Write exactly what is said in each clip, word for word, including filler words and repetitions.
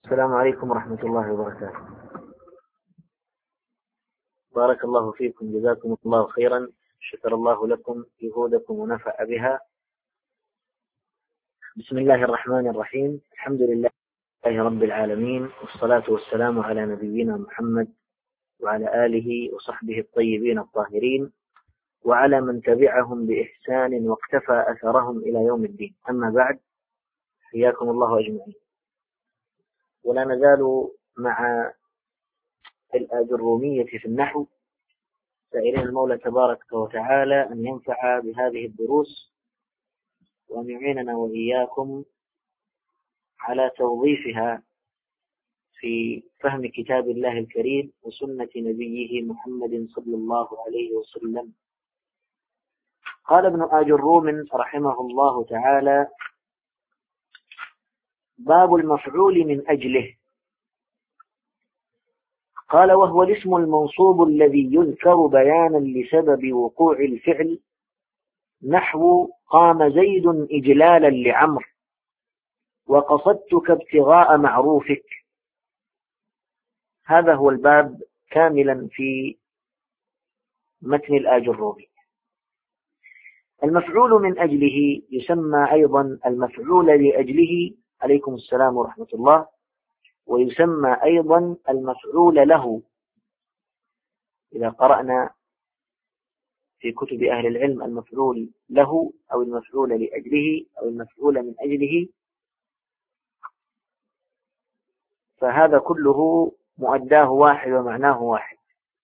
السلام عليكم ورحمة الله وبركاته. بارك الله فيكم، جزاكم الله خيرا، شكر الله لكم جهودكم ونفع بها. بسم الله الرحمن الرحيم، الحمد لله رب العالمين، والصلاة والسلام على نبينا محمد وعلى آله وصحبه الطيبين الطاهرين وعلى من تبعهم بإحسان واقتفى أثرهم إلى يوم الدين. أما بعد، حياكم الله أجمعين. ولا نزال مع الآجرومية في النحو، سائلين المولى تبارك وتعالى أن ينفع بهذه الدروس وأن يعيننا وإياكم على توظيفها في فهم كتاب الله الكريم وسنة نبيه محمد صلى الله عليه وسلم. قال ابن آجروم رحمه الله تعالى: باب المفعول من أجله. قال: وهو الاسم المنصوب الذي يذكر بيانا لسبب وقوع الفعل، نحو قام زيد إجلالا لعمر، وقصدتك ابتغاء معروفك. هذا هو الباب كاملا في متن الآجرومي. المفعول من أجله يسمى أيضا المفعول لأجله، عليكم السلام ورحمة الله، ويسمى أيضا المفعول له. إذا قرأنا في كتب أهل العلم المفعول له أو المفعول لأجله أو المفعول من أجله، فهذا كله مؤداه واحد ومعناه واحد.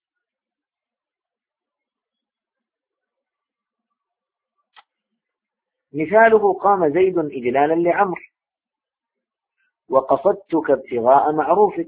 مثاله: قام زيد إجلالا لعمر، وقصدتك ابتغاء معروفك.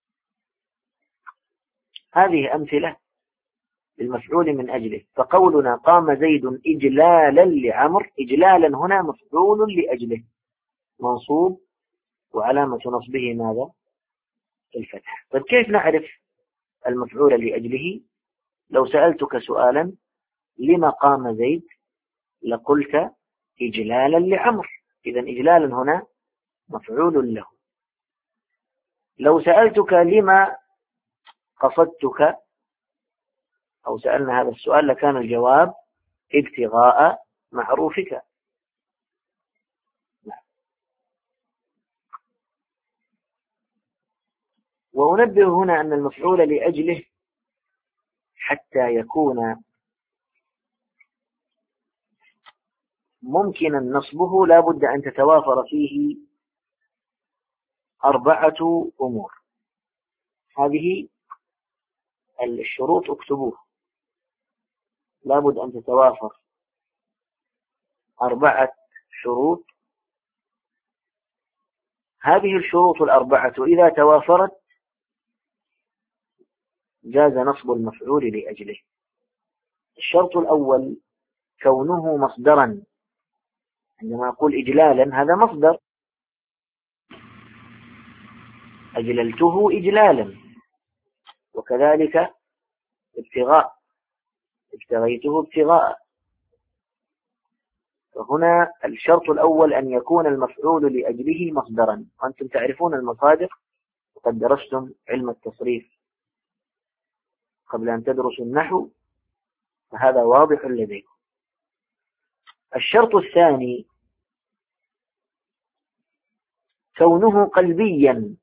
هذه أمثلة للمفعول من أجله. فقولنا قام زيد إجلالا لعمر، إجلالا هنا مفعول لأجله منصوب، وعلامة نصبه ماذا؟ الفتح. طيب كيف نعرف المفعول لأجله؟ لو سألتك سؤالا: لما قام زيد؟ لقلت إجلالا لعمر، إذن إجلالا هنا مفعول له. لو سألتك لما قصدتك، أو سألنا هذا السؤال، لكان الجواب ابتغاء معروفك. وأنبه هنا أن المفعول لأجله حتى يكون ممكنا نصبه لا بد أن تتوافر فيه أربعة أمور. هذه الشروط اكتبوها، لا بد أن تتوافر أربعة شروط. هذه الشروط الأربعة إذا توافرت جاز نصب المفعول لأجله. الشرط الأول كونه مصدرا. عندما أقول إجلالا هذا مصدر، أجللته إجلالا، وكذلك ابتغاء، ابتغيته ابتغاء. فهنا الشرط الأول أن يكون المفعول لأجله مصدرا، وأنتم تعرفون المصادر وقد درستم علم التصريف قبل أن تدرسوا النحو، فهذا واضح لديكم. الشرط الثاني كونه قلبيا،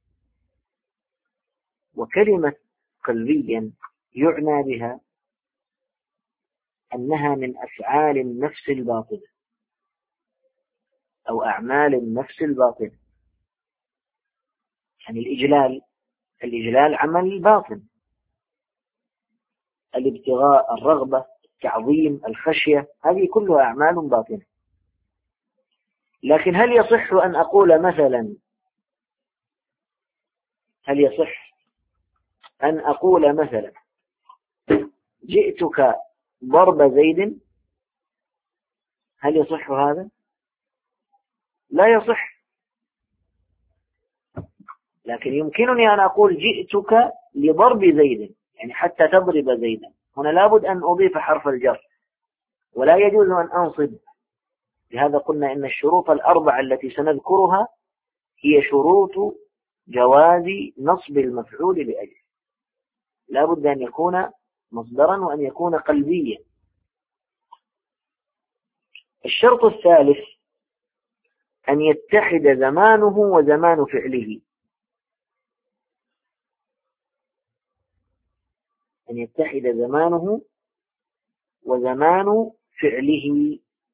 وكلمة قلبيا يعنى بها أنها من أفعال النفس الباطنة أو أعمال النفس الباطنة. يعني الإجلال، الإجلال عمل باطن، الابتغاء، الرغبة، التعظيم، الخشية، هذه كلها أعمال باطنة. لكن هل يصح أن أقول مثلا هل يصح أن أقول مثلا جئتك ضرب زيد؟ هل يصح هذا؟ لا يصح. لكن يمكنني أن أقول جئتك لضرب زيد، يعني حتى تضرب زيدا. هنا لابد أن أضيف حرف الجر، ولا يجوز أن أنصب. لهذا قلنا إن الشروط الأربعة التي سنذكرها هي شروط جواز نصب المفعول لأجله، لا بد أن يكون مصدرا وأن يكون قلبيا. الشرط الثالث أن يتحد زمانه وزمان فعله، أن يتحد زمانه وزمان فعله،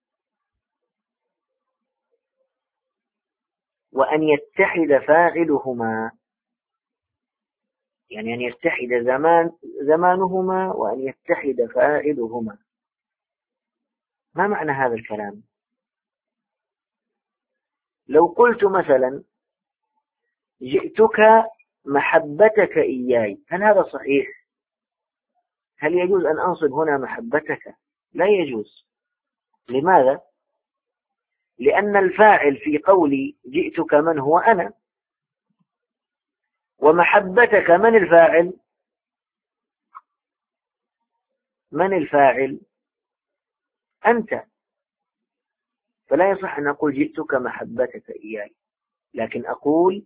وأن يتحد فاعلهما، يعني أن يتحد زمان زمانهما وأن يتحد فاعلهما. ما معنى هذا الكلام؟ لو قلت مثلا جئتك محبتك إياي، هل هذا صحيح؟ هل يجوز أن أنصب هنا محبتك؟ لا يجوز. لماذا؟ لأن الفاعل في قولي جئتك من هو؟ أنا. ومحبتك من الفاعل؟ من الفاعل؟ أنت. فلا يصح أن أقول جئتك محبتك إياي، لكن أقول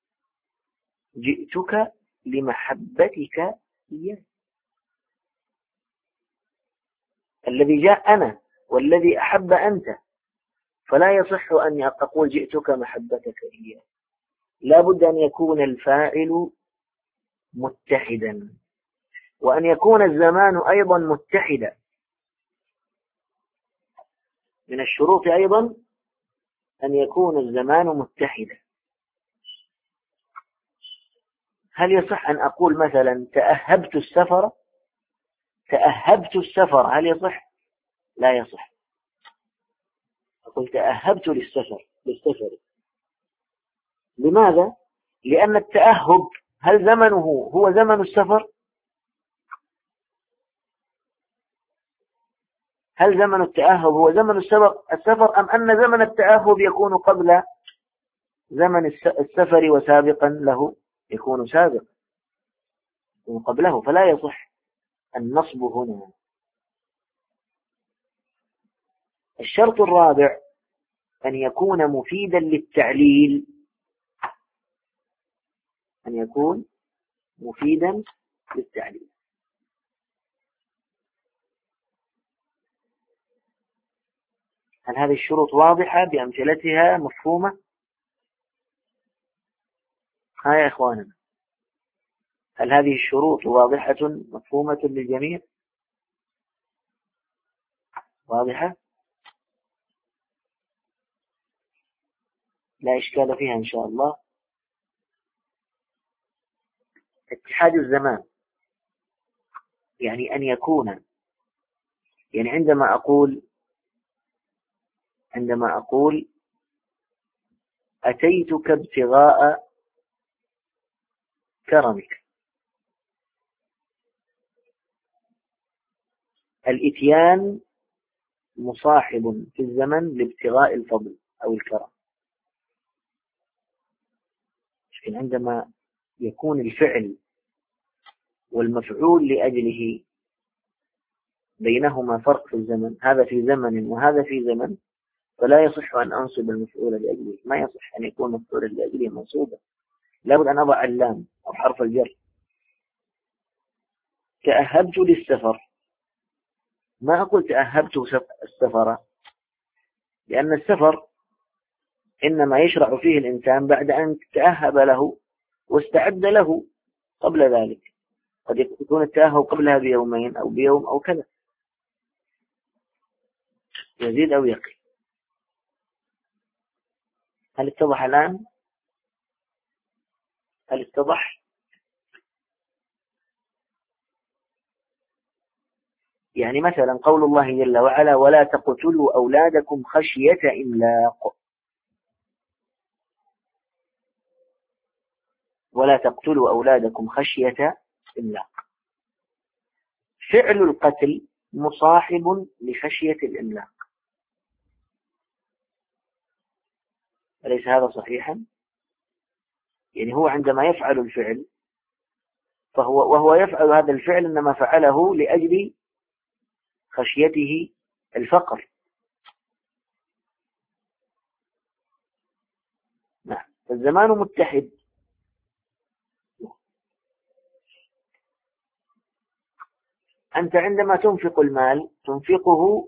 جئتك لمحبتك إياي. الذي جاء أنا والذي أحب أنت، فلا يصح أن أقول جئتك محبتك إياي. لا بد أن يكون الفاعل متحدا، وأن يكون الزمان أيضا متحدا. من الشروط أيضا أن يكون الزمان متحدا. هل يصح أن أقول مثلا تأهبت السفر؟ تأهبت السفر هل يصح؟ لا يصح. أقول تأهبت للسفر للسفر. لماذا؟ لأن التأهب هل زمنه هو زمن السفر؟ هل زمن التأهب هو زمن السفر أم أن زمن التأهب يكون قبل زمن السفر وسابقا له؟ يكون سابقا، يكون قبله، فلا يصح النصب هنا. الشرط الرابع أن يكون مفيدا للتعليل، أن يكون مفيدا للتعليل. هل هذه الشروط واضحة بأمثلتها مفهومة؟ ها يا إخواننا، هل هذه الشروط واضحة مفهومة للجميع؟ واضحة؟ لا إشكال فيها إن شاء الله. اتحاد الزمان يعني أن يكون، يعني عندما أقول عندما أقول أتيتك ابتغاء كرمك، الإتيان مصاحب في الزمن لابتغاء الفضل أو الكرم. لكن عندما يكون الفعل والمفعول لأجله بينهما فرق في الزمن، هذا في زمن وهذا في زمن، فلا يصح أن أنصب المفعول لأجله. ما يصح أن يكون مفعول لأجله منصوبا، لابد أن أضع اللام أو حرف الجر. تأهبت للسفر، ما أقول تأهبت السفر، لأن السفر إنما يشرع فيه الإنسان بعد أن تأهب له واستعد له قبل ذلك. قد يكون التأهب قبلها بيومين أو بيوم أو كذا، يزيد أو يقل. هل اتضح الآن؟ هل اتضح؟ يعني مثلا قول الله جل وعلا ولا تقتلوا أولادكم خشية إملاق، ولا تقتلوا أولادكم خشية إملاق، فعل القتل مصاحب لخشية الإملاق، أليس هذا صحيحا؟ يعني هو عندما يفعل الفعل فهو وهو يفعل هذا الفعل إنما فعله لأجل خشيته الفقر. نعم، الزمان متحد أنت عندما تنفق المال تنفقه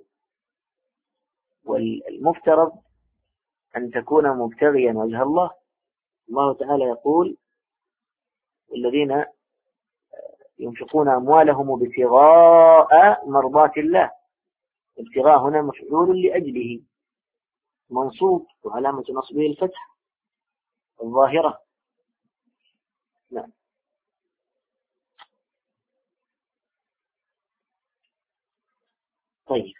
والمفترض أن تكون مبتغيا وجه الله. الله تعالى يقول الذين ينفقون أموالهم ابتغاء مرضات الله. ابتغاء هنا مفعول لأجله منصوب وعلامة نصبه الفتح الظاهرة. نعم. طيب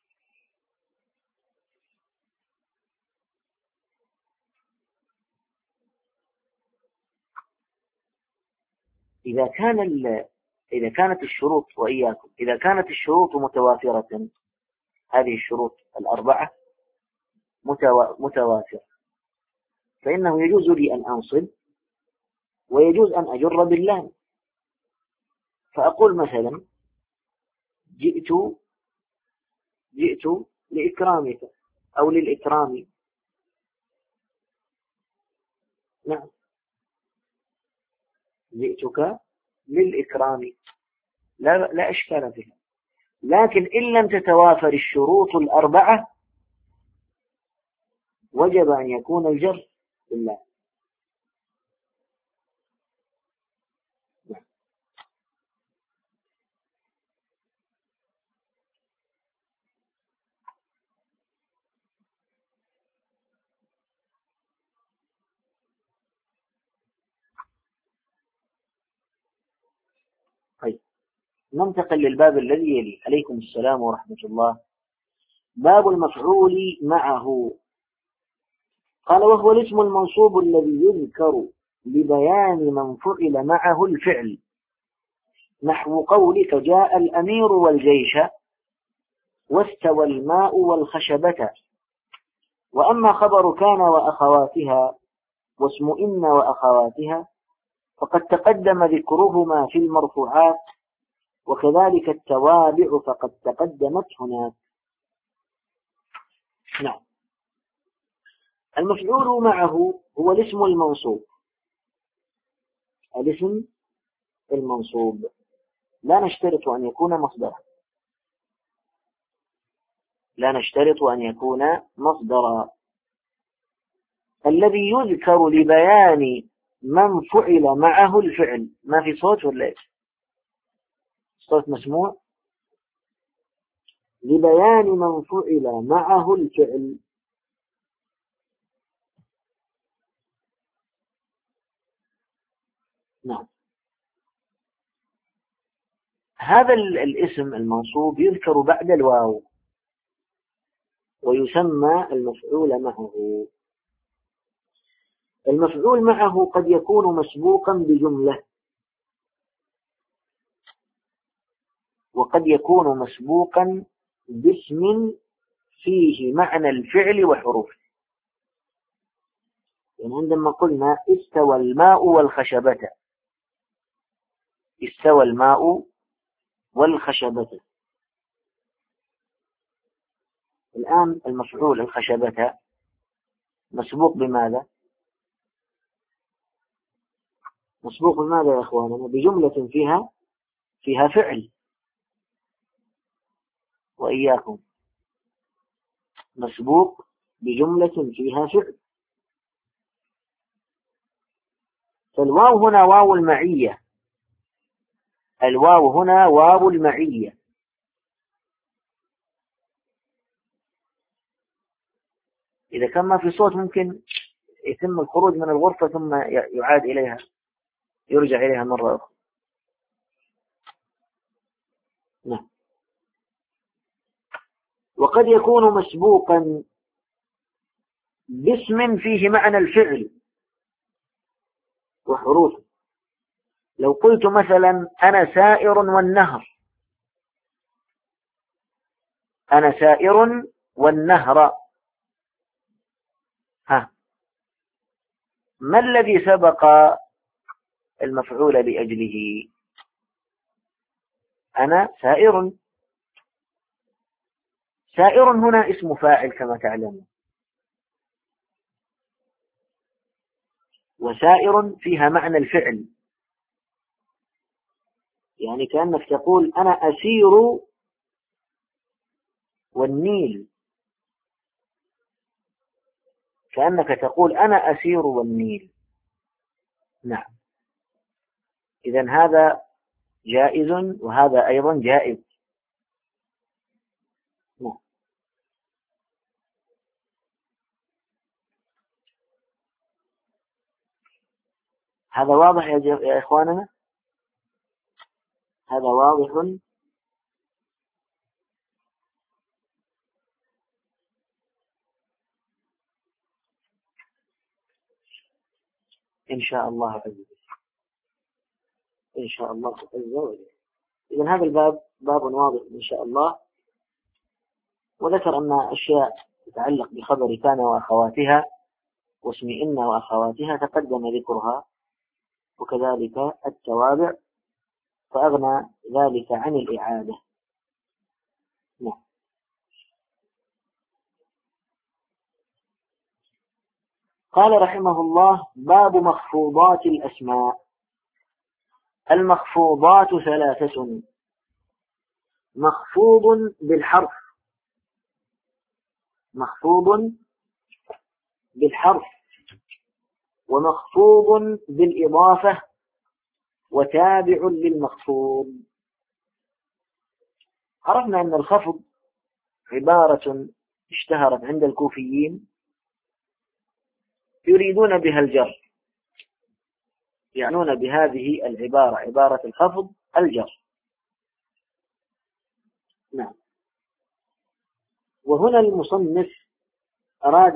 إذا كان إذا كانت الشروط وإياكم إذا كانت الشروط متوافرة، هذه الشروط الأربعة متوافرة، فإنه يجوز لي أن أنصب ويجوز أن أجر باللام. فأقول مثلا جئت جئت لإكرامك أو للإكرام. نعم، جئتك للإكرام، لا لا إشكال فيها. لكن إن لم تتوافر الشروط الأربعة وجب أن يكون الجر بالله. طيب ننتقل للباب الذي يلي. عليكم السلام ورحمة الله. باب المفعول معه. قال وهو الاسم المنصوب الذي يذكر لبيان من فعل معه الفعل، نحو قولك جاء الأمير والجيش واستوى الماء والخشبة. وأما خبر كان وأخواتها واسم إن وأخواتها فقد تقدم ذكرهما في المرفوعات، وكذلك التوابع فقد تقدمت هناك. نعم. المفعول معه هو الاسم المنصوب. الاسم المنصوب لا نشترط أن يكون مصدرا، لا نشترط أن يكون مصدرا. الذي يذكر لبيان من فعل معه الفعل. ما في صوت ولا إيش؟ صوت مسموع. لبيان من فعل معه الفعل. نعم. هذا الاسم المنصوب يذكر بعد الواو ويسمى المفعول معه. المفعول معه قد يكون مسبوقا بجملة، وقد يكون مسبوقا باسم فيه معنى الفعل وحروفه. يعني عندما قلنا استوى الماء والخشبة، استوى الماء والخشبة، الآن المفعول الخشبة مسبوق بماذا؟ مسبوق بماذا يا أخواننا؟ بجملة فيها فيها فعل. وإياكم مسبوق بجملة فيها فعل. فالواو هنا واو المعية. الواو هنا واو المعية. إذا كان ما في صوت ممكن يتم الخروج من الغرفة ثم يعاد إليها، يرجع إليها مرة أخرى. نعم. وقد يكون مسبوقا باسم فيه معنى الفعل وحروفه. لو قلت مثلا أنا سائر والنهر، أنا سائر والنهر، ها، ما الذي سبق المفعول لأجله؟ أنا سائر. سائر هنا اسم فاعل كما تعلمون، وسائر فيها معنى الفعل. يعني كأنك تقول أنا أسير والنيل، كأنك تقول أنا أسير والنيل. نعم، إذن هذا جائز وهذا أيضا جائز. نعم. هذا واضح يا إخواننا، هذا واضح. إن شاء الله عز وجل، إن شاء الله عز وجل. إذن هذا الباب باب واضح إن شاء الله. وذكر أن أشياء تتعلق بخبر كان وأخواتها واسم إن وأخواتها تقدم ذكرها، وكذلك التوابع، فأغنى ذلك عن الإعادة. نعم. قال رحمه الله: باب مخفوضات الأسماء. المخفوضات ثلاثة: مخفوض بالحرف، مخفوض بالحرف، ومخفوض بالإضافة، وتابع للمخفوض. عرفنا أن الخفض عبارة اشتهرت عند الكوفيين يريدون بها الجر، يعنون بهذه العبارة عبارة الخفض الجر. نعم. وهنا المصنف أراد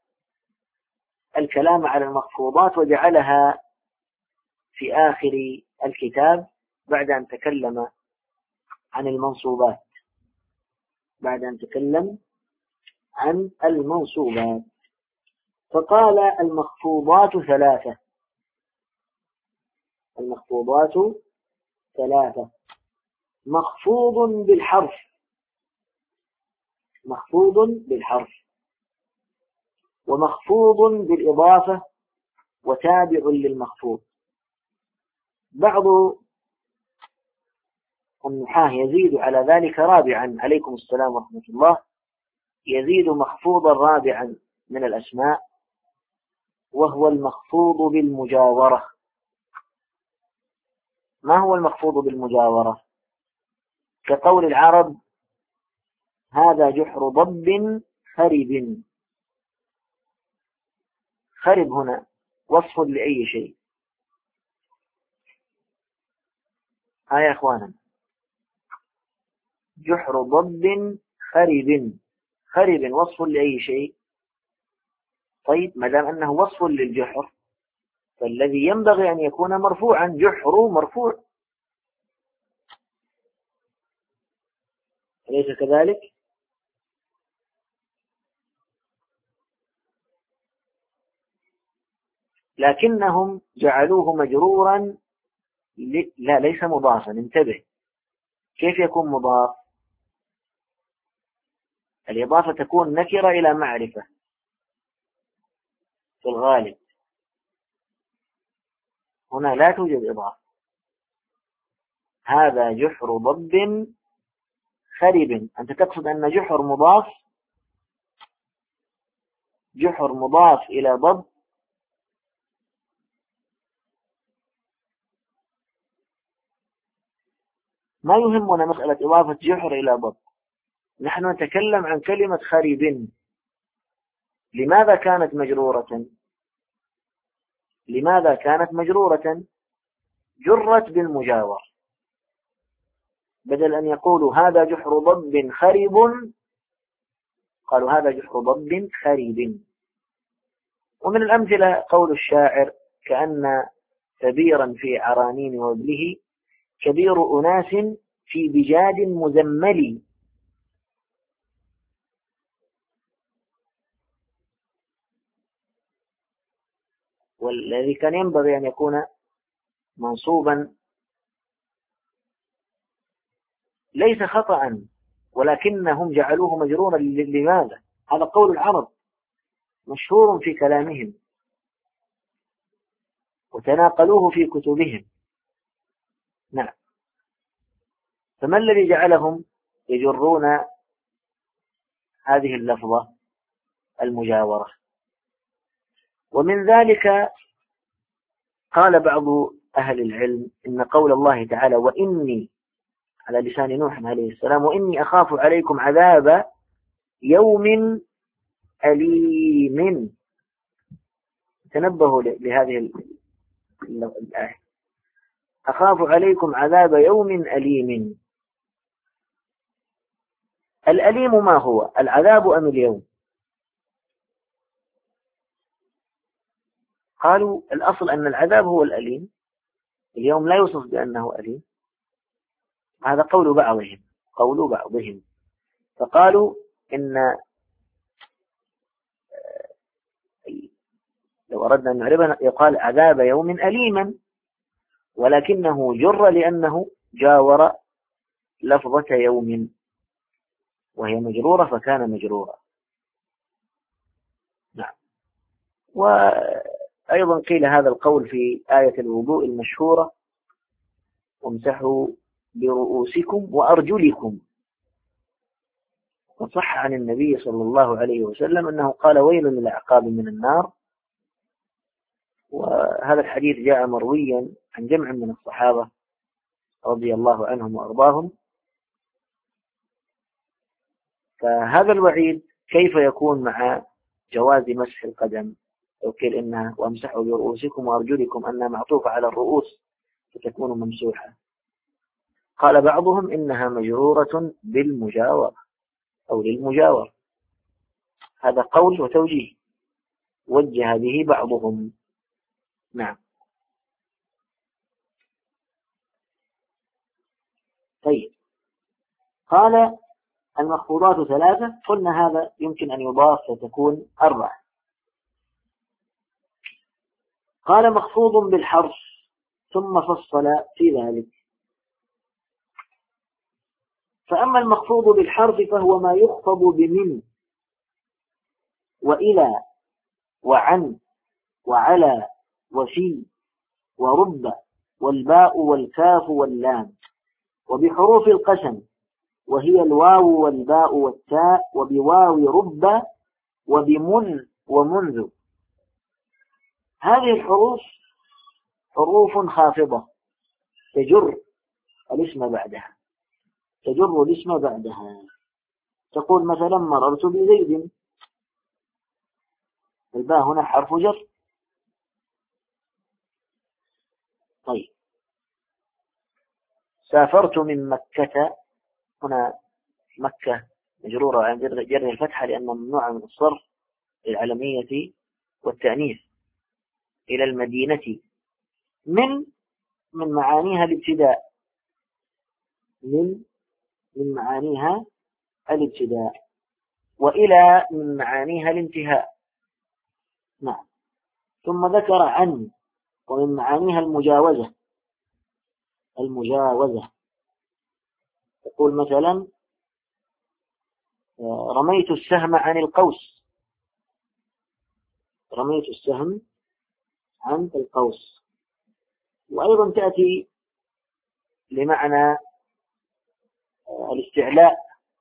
الكلام على المخفوضات وجعلها في آخر الكتاب بعد أن تكلم عن المنصوبات، بعد أن تكلم عن المنصوبات فقال: المخفوضات ثلاثة. المخفوضات ثلاثة: مخفوض بالحرف، مخفوض بالحرف، ومخفوض بالإضافة، وتابع للمخفوض. بعض النحاة يزيد على ذلك رابعا، عليكم السلام ورحمة الله، يزيد مخفوضا رابعا من الأسماء، وهو المخفوض بالمجاورة. ما هو المخفوض بالمجاورة؟ كقول العرب: هذا جحر ضب خرب. خرب هنا وصف لأي شيء؟ ها يا أخوانا، جحر ضب خرب، خرب وصف لأي شيء؟ طيب، ما دام أنه وصف للجحر فالذي ينبغي أن يكون مرفوعا، جحر مرفوع، أليس كذلك؟ لكنهم جعلوه مجرورا ل... لا، ليس مضافا. انتبه، كيف يكون مضاف؟ الإضافة تكون نكرة إلى معرفة في الغالب، هنا لا توجد إضافة. هذا جحر ضب خرب، أنت تقصد أن جحر مضاف، جحر مضاف إلى ضب. ما يهمنا مسألة إضافة جحر إلى ضب، نحن نتكلم عن كلمة خرب. لماذا كانت مجرورة؟ لماذا كانت مجرورة؟ جرت بالمجاور، بدل أن يقولوا هذا جحر ضب خرب قالوا هذا جحر ضب خرب. ومن الأمثلة قول الشاعر: كأن كبيرا في عرانين وابله كبير أناس في بجاد مزمل. والذي كان ينبغي أن يكون منصوبا ليس خطأ، ولكنهم جعلوه مجرورا. لماذا؟ هذا قول العرب مشهور في كلامهم وتناقلوه في كتبهم. نعم. فما الذي جعلهم يجرون هذه اللفظة؟ المجاورة. ومن ذلك قال بعض أهل العلم إن قول الله تعالى وإني على لسان نوح عليه السلام وإني أخاف عليكم عذاب يوم أليم. تنبهوا لهذه الآية، أخاف عليكم عذاب يوم أليم. الأليم ما هو؟ العذاب أم اليوم؟ قالوا الأصل أن العذاب هو الأليم، اليوم لا يوصف بأنه أليم. هذا قول بعضهم قول بعضهم فقالوا إن لو أردنا أن نعربها يقال عذاب يوم أليما، ولكنه جر لأنه جاور لفظة يوم وهي مجرورة فكان مجرورا. نعم. وأيضا قيل هذا القول في آية الوضوء المشهورة وامسحوا برؤوسكم وأرجلكم، وصح عن النبي صلى الله عليه وسلم أنه قال ويل للأعقاب من النار. وهذا الحديث جاء مرويا عن جمع من الصحابة رضي الله عنهم وأرضاهم. فهذا الوعيد كيف يكون مع جواز مسح القدم؟ لو قيل إنها وامسحوا برؤوسكم وأرجلكم أنها معطوفة على الرؤوس فتكون ممسوحة. قال بعضهم إنها مجرورة بالمجاورة أو للمجاورة. هذا قول وتوجيه وجه به بعضهم. نعم. طيب، قال المخفوضات ثلاثة، قلنا هذا يمكن أن يضاف فتكون أربعة. قال مخفوض بالحرف ثم فصل في ذلك. فأما المخفوض بالحرف فهو ما يخفض بمن وإلى وعن وعلى وفي ورب والباء والكاف واللام، وبحروف القسم وهي الواو والباء والتاء، وبواو رب وبمن ومنذ. هذه الحروف حروف خافضة تجر الاسم بعدها تجر الاسم بعدها. تقول مثلا مررت بزيد، الباء هنا حرف جر. طيب، سافرت من مكة، هنا مكة مجرورة عن جر الفتحة لأنها ممنوعة من الصرف للعلمية والتأنيث، إلى المدينة. من من معانيها الابتداء من من معانيها الابتداء وإلى من معانيها الانتهاء. نعم. ثم ذكر عن ومن معانيها المجاوزة المجاوزة تقول مثلا رميت السهم عن القوس رميت السهم عن القوس. وأيضا تأتي لمعنى الاستعلاء.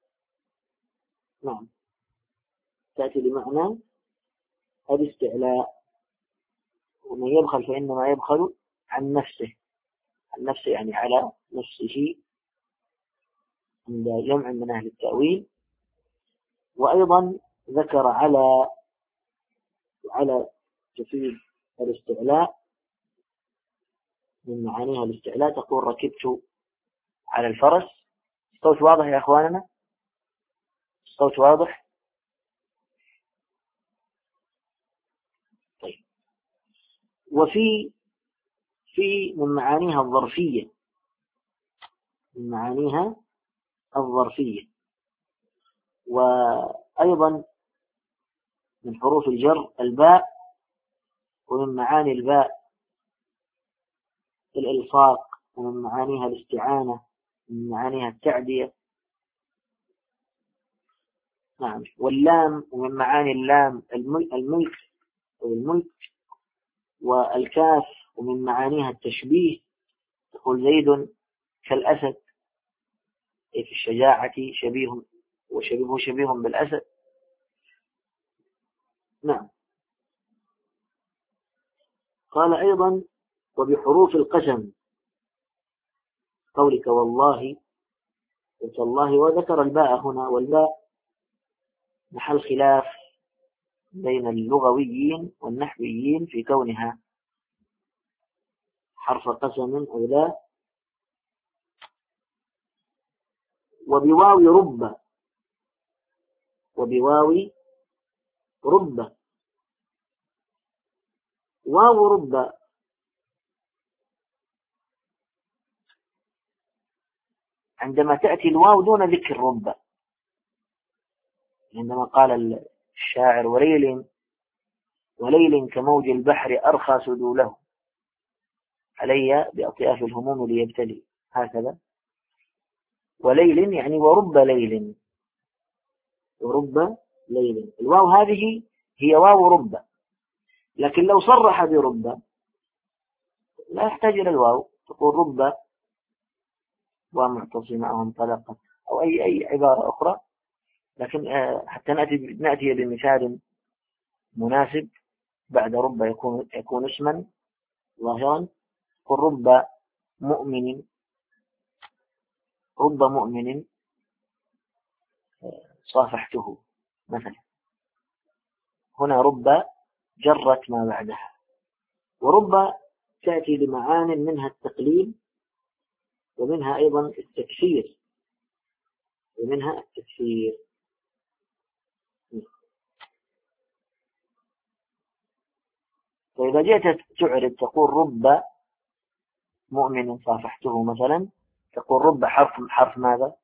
نعم، تأتي لمعنى الاستعلاء. ومن يبخل فإنما يبخل عن نفسه عن نفسه يعني على نفسه عند جمع من أهل التأويل. وأيضا ذكر على على تفيد الاستعلاء، من معانيها الاستعلاء تقول ركبت على الفرس. الصوت واضح يا أخواننا؟ الصوت واضح؟ طيب. وفي في من معانيها الظرفية من معانيها الظرفية وأيضا من حروف الجر الباء، ومن معاني الباء الإلصاق، ومن معانيها الاستعانة، من معانيها التعدية. نعم. واللام، ومن معاني اللام الملك والملك. والكاف، ومن معانيها التشبيه، تقول زيد كالأسد. أي في الشجاعة شبيه، وشبيه شبيه بالأسد. نعم. قال أيضا وبحروف القسم قولك والله وتالله، وذكر الباء هنا، والباء محل خلاف بين اللغويين والنحويين في كونها حرف قسم أو لا. وبواو رب، وبواو رب، واو رب عندما تأتي الواو دون ذكر رب، عندما قال الشاعر وليل وليل كموج البحر أرخى سدوله علي بأطياف الهموم ليبتلي، هكذا. وليل يعني ورب ليل، ورب ليل. الواو هذه هي واو رب، لكن لو صرح برب لا يحتاج إلى الواو، تقول رب ومعتصمة أو انطلقت أو أي أي عبارة أخرى. لكن حتى نأتي نأتي بمثال مناسب، بعد رب يكون يكون اسما ظاهرا. قل رب مؤمن، رب مؤمن صافحته مثلا. هنا رب جرت ما بعدها. ورب تأتي بمعان منها التقليل، ومنها أيضا التكثير، ومنها التكثير. فإذا جئت تعرض تقول رب مؤمن صافحته مثلا، تقول رب حرف حرف ماذا؟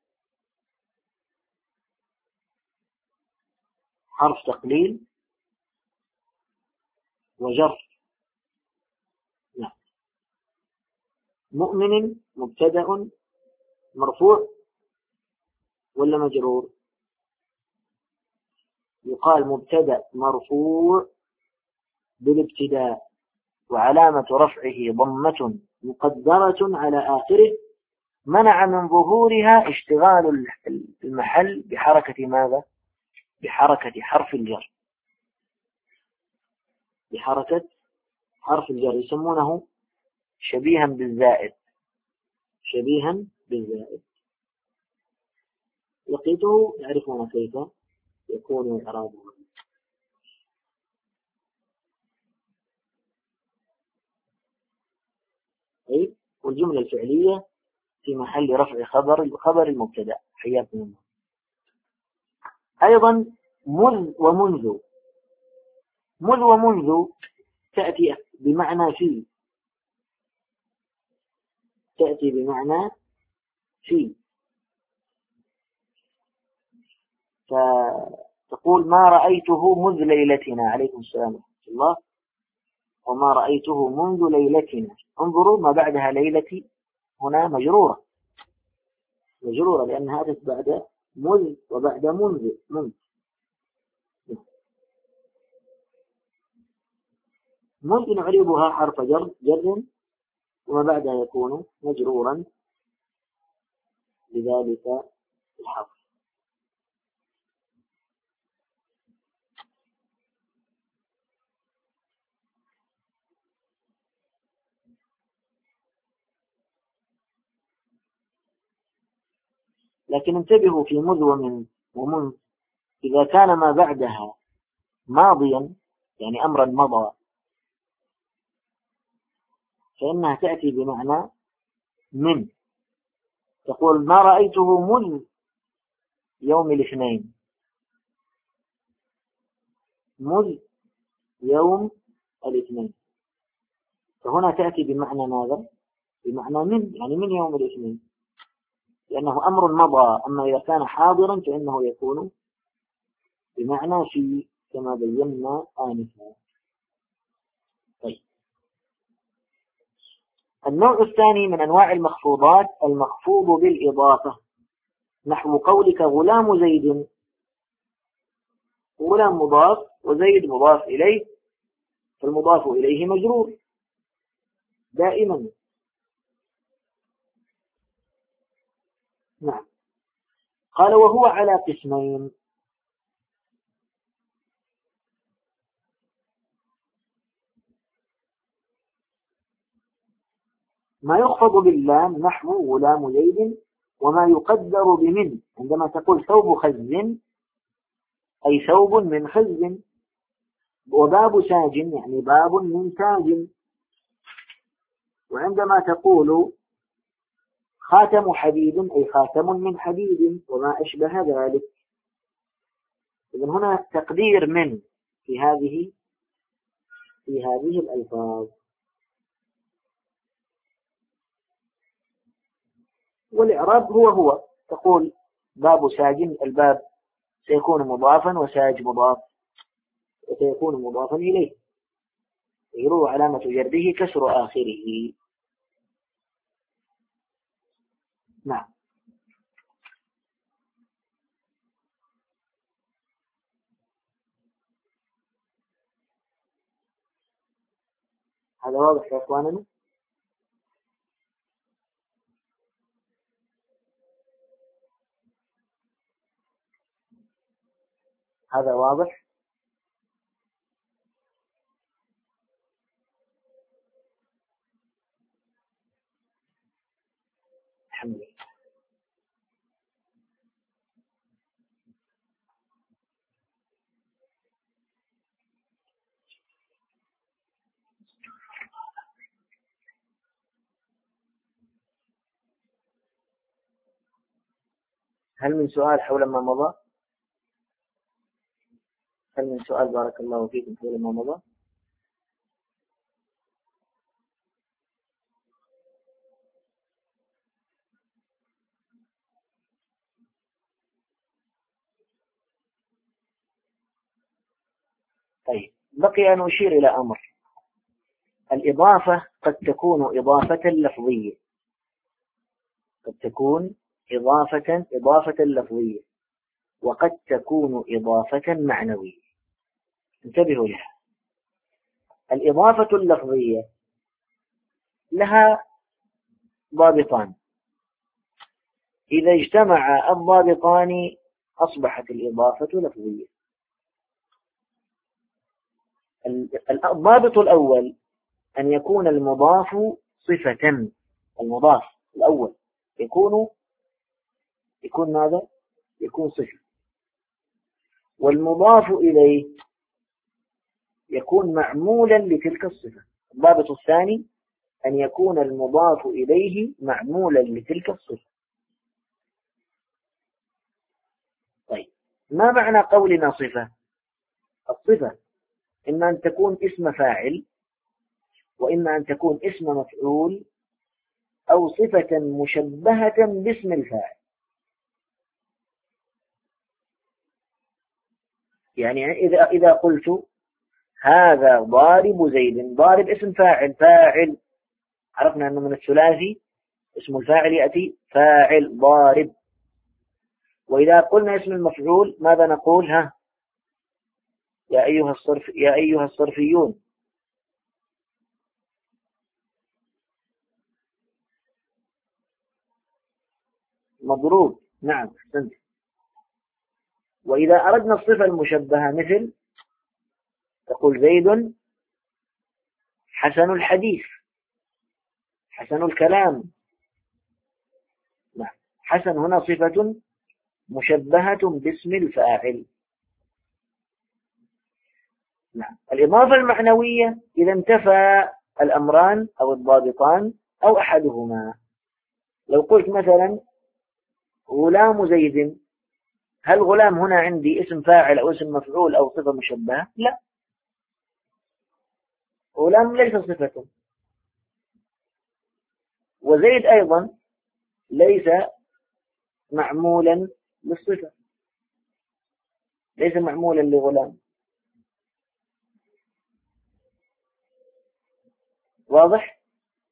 حرف تقليل وجر. لا. مؤمن مبتدأ مرفوع ولا مجرور؟ يقال مبتدأ مرفوع بالابتداء، وعلامة رفعه ضمة مقدرة على آخره، منع من ظهورها اشتغال المحل بحركة ماذا؟ بحركة حرف الجر، بحركة حرف الجر. يسمونه شبيها بالزائد، شبيها بالزائد. لقيته يعرفون كيف يكون إعرابه. أي والجملة الفعلية في محل رفع خبر خبر المبتدأ. حياكم الله. أيضا مذ ومنذ. مذ ومنذ تأتي بمعنى في، تأتي بمعنى في. فتقول ما رأيته مذ ليلتنا، عليكم السلام ورحمة الله، وما رأيته منذ ليلتنا. انظروا ما بعدها ليلتي هنا مجرورة، مجرورة لأنها أتت بعد مذ وبعد منذ. منذ منذ نعربها حرف جر جر، وما بعدها يكون مجرورا لذلك الحرف. لكن انتبهوا في مذ ومن ومنذ، إذا كان ما بعدها ماضيا يعني أمرا مضى، فإنها تأتي بمعنى من. تقول ما رأيته منذ يوم الاثنين، منذ يوم الاثنين. فهنا تأتي بمعنى ماذا؟ بمعنى من، يعني من يوم الاثنين، لأنه أمر مضى. أما إذا كان حاضرا فإنه يكون بمعنى في، كما بينا آنفا. طيب. النوع الثاني من أنواع المخفوضات المخفوض بالإضافة، نحو قولك غلام زيد. غلام مضاف وزيد مضاف إليه، فالمضاف إليه مجرور دائما. نعم. قال وهو على قسمين. ما يخفض باللام نحو غلام زيد، وما يقدر بمن عندما تقول ثوب خز أي ثوب من خز، وباب ساج يعني باب من ساج. وعندما تقول خاتم حديد أي خاتم من حديد وما أشبه ذلك. إذن هنا تقدير من في هذه في هذه الألفاظ. والإعراب هو هو تقول باب ساج، الباب سيكون مضافا وساج مضاف وسيكون مضافا إليه، يروى علامة جره كسر آخره. نعم. هذا واضح يا أخواننا؟ هذا واضح؟ الحمد لله. هل من سؤال حول ما مضى؟ هل من سؤال بارك الله فيكم حول ما مضى؟ طيب، بقي أن أشير إلى أمر. الإضافة قد تكون إضافة لفظية، قد تكون إضافة إضافة لفظية، وقد تكون إضافة معنوية. انتبهوا لها. الإضافة اللفظية لها ضابطان، إذا اجتمع الضابطان أصبحت الإضافة لفظية. الضابط الأول أن يكون المضاف صفة، المضاف الأول يكون يكون ماذا؟ يكون صفة، والمضاف إليه يكون معمولا لتلك الصفة. الضابط الثاني أن يكون المضاف إليه معمولا لتلك الصفة. طيب، ما معنى قولنا صفة؟ الصفة إما أن تكون اسم فاعل، وإما أن تكون اسم مفعول، أو صفة مشبهة باسم الفاعل. يعني إذا إذا قلت هذا ضارب زيد، ضارب اسم فاعل، فاعل عرفنا أنه من الثلاثي اسم الفاعل يأتي فاعل ضارب. وإذا قلنا اسم المفعول ماذا نقول؟ ها يا أيها الصرف يا أيها الصرفيون. مضروب، نعم أحسنت. وإذا أردنا الصفة المشبهة مثل تقول زيد حسن الحديث، حسن الكلام. نعم، حسن هنا صفة مشبهة باسم الفاعل. نعم. الإضافة المعنوية إذا انتفى الأمران أو الضابطان أو أحدهما. لو قلت مثلا غلام زيد، هل غلام هنا عندي اسم فاعل أو اسم مفعول أو صفة مشبهة؟ لا، غلام ليس صفة. وزيد أيضا ليس معمولا للصفة، ليس معمولا لغلام. واضح؟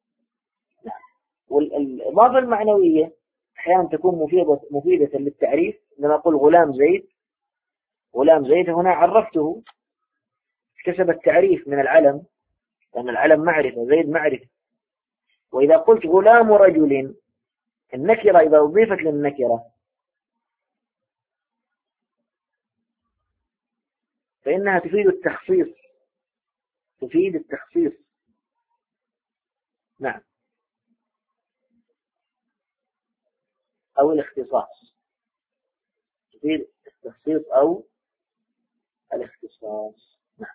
والإضافة المعنوية أحيانا تكون مفيدة, مفيدة للتعريف. لما أقول غلام زيد، غلام زيد هنا عرفته، كسب التعريف من العلم، لأن العلم معرفة، زيد معرفة. وإذا قلت غلام رجل، النكرة إذا أضيفت للنكرة فإنها تفيد التخصيص، تفيد التخصيص. نعم، أو الاختصاص، تفيد التخصيص أو الاختصاص. نعم.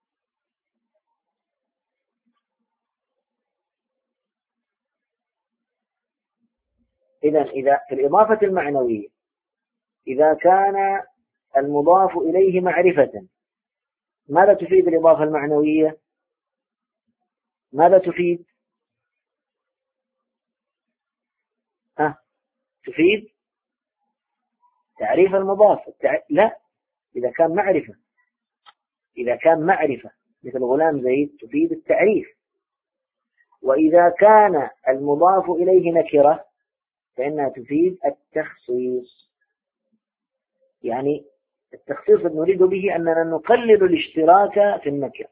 إذا إذا في الإضافة المعنوية إذا كان المضاف إليه معرفة، ماذا تفيد الإضافة المعنوية؟ ماذا تفيد؟ ها، تفيد تعريف المضاف. التع... لا، إذا كان معرفة، إذا كان معرفة مثل غلام زيد تفيد التعريف. وإذا كان المضاف إليه نكرة فإنها تفيد التخصيص. يعني التخصيص نريد به أننا نقلل الاشتراك في النكرة،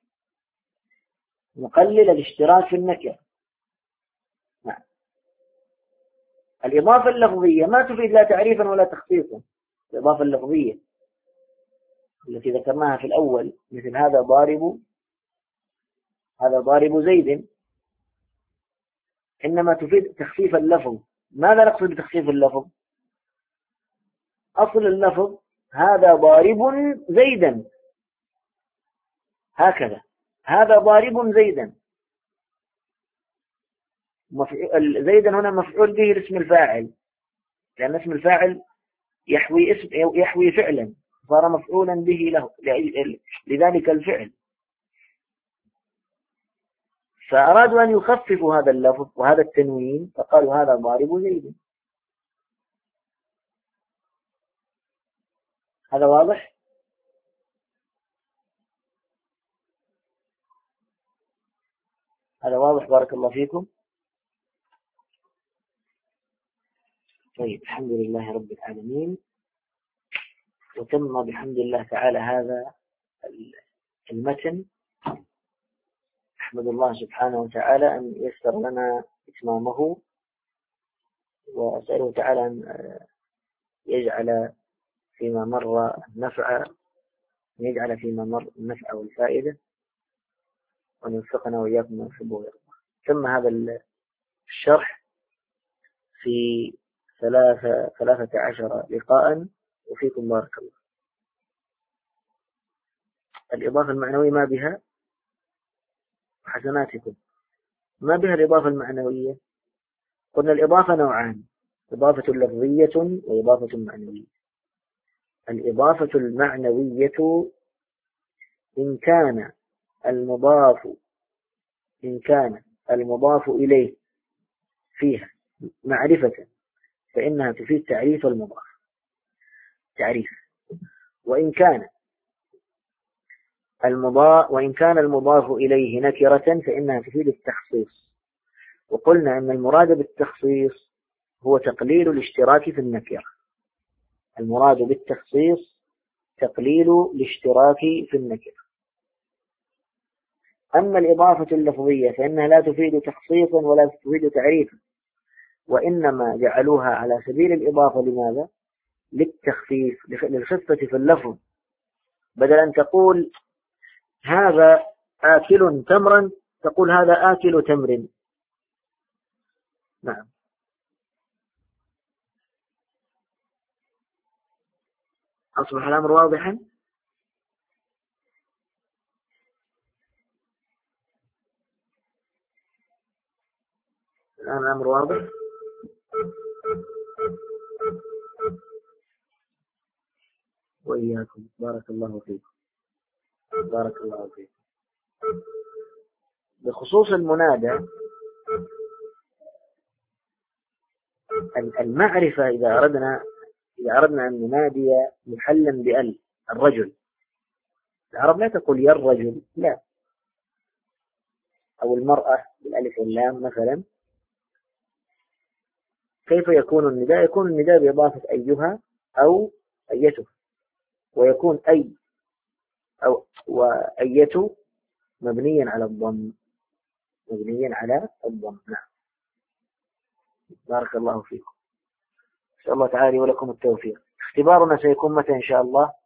نقلل الاشتراك في النكرة. نعم. الإضافة اللفظية ما تفيد لا تعريفا ولا تخصيصا. الإضافة اللفظية التي ذكرناها في الأول مثل هذا ضارب، هذا ضارب زيد، إنما تفيد تخفيف اللفظ. ماذا نقصد بتخفيف اللفظ؟ أصل اللفظ هذا ضارب زيدا، هكذا، هذا ضارب زيدا. زيدا هنا مفعول به لاسم الفاعل، لأن اسم الفاعل يحوي اسم يحوي فعلا، صار مفعولا به له لذلك الفعل. فأرادوا أن يخففوا هذا اللفظ وهذا التنوين فقالوا هذا ضارب زيد. هذا واضح؟ هذا واضح، بارك الله فيكم. طيب، الحمد لله رب العالمين، وتم بحمد الله تعالى هذا المتن. أحمد الله سبحانه وتعالى أن يسر لنا إتمامه، وأسأله تعالى أن يجعل فيما مر النفع، أن يجعل فيما مر النفع والفائدة، وأن يوفقنا وإياكم من يحبه ويرضى. تم هذا الشرح في ثلاثة, ثلاثة عشر لقاء، وفيكم بارك الله. الإضافة المعنوية ما بها حسناتكم، ما بها الإضافة المعنوية. قلنا الإضافة نوعان، إضافة لفظية وإضافة معنوية. الإضافة المعنوية إن كان المضاف إن كان المضاف إليه فيها معرفة فإنها تفيد تعريف المضاف، تعريف. وإن كان المضاف وإن كان المضاف إليه نكرة فإنها تفيد التخصيص. وقلنا أن المراد بالتخصيص هو تقليل الاشتراك في النكرة. المراد بالتخصيص تقليل الاشتراك في النكرة. أما الإضافة اللفظية فإنها لا تفيد تخصيصا ولا تفيد تعريفا، وإنما جعلوها على سبيل الإضافة. لماذا؟ للتخفيف، للخفة في اللفظ. بدل أن تقول هذا آكل تمرا تقول هذا آكل تمر. نعم. أصبح الأمر واضحا؟ الآن الأمر واضح؟ وإياكم، بارك الله فيكم، بارك الله فيكم. بخصوص المنادى، المعرفة إذا أردنا إذا أردنا أن ننادي محلا بأل الرجل، العرب لا تقول يا الرجل، لا، أو المرأة بالألف واللام مثلا. كيف يكون النداء؟ يكون النداء بإضافة أيها أو أيته، ويكون أي أو وأيته مبنيا على الضم، مبنيا على الضم. نعم. بارك الله فيكم، إن شاء الله تعالى ولكم التوفيق. اختبارنا سيكون متى إن شاء الله؟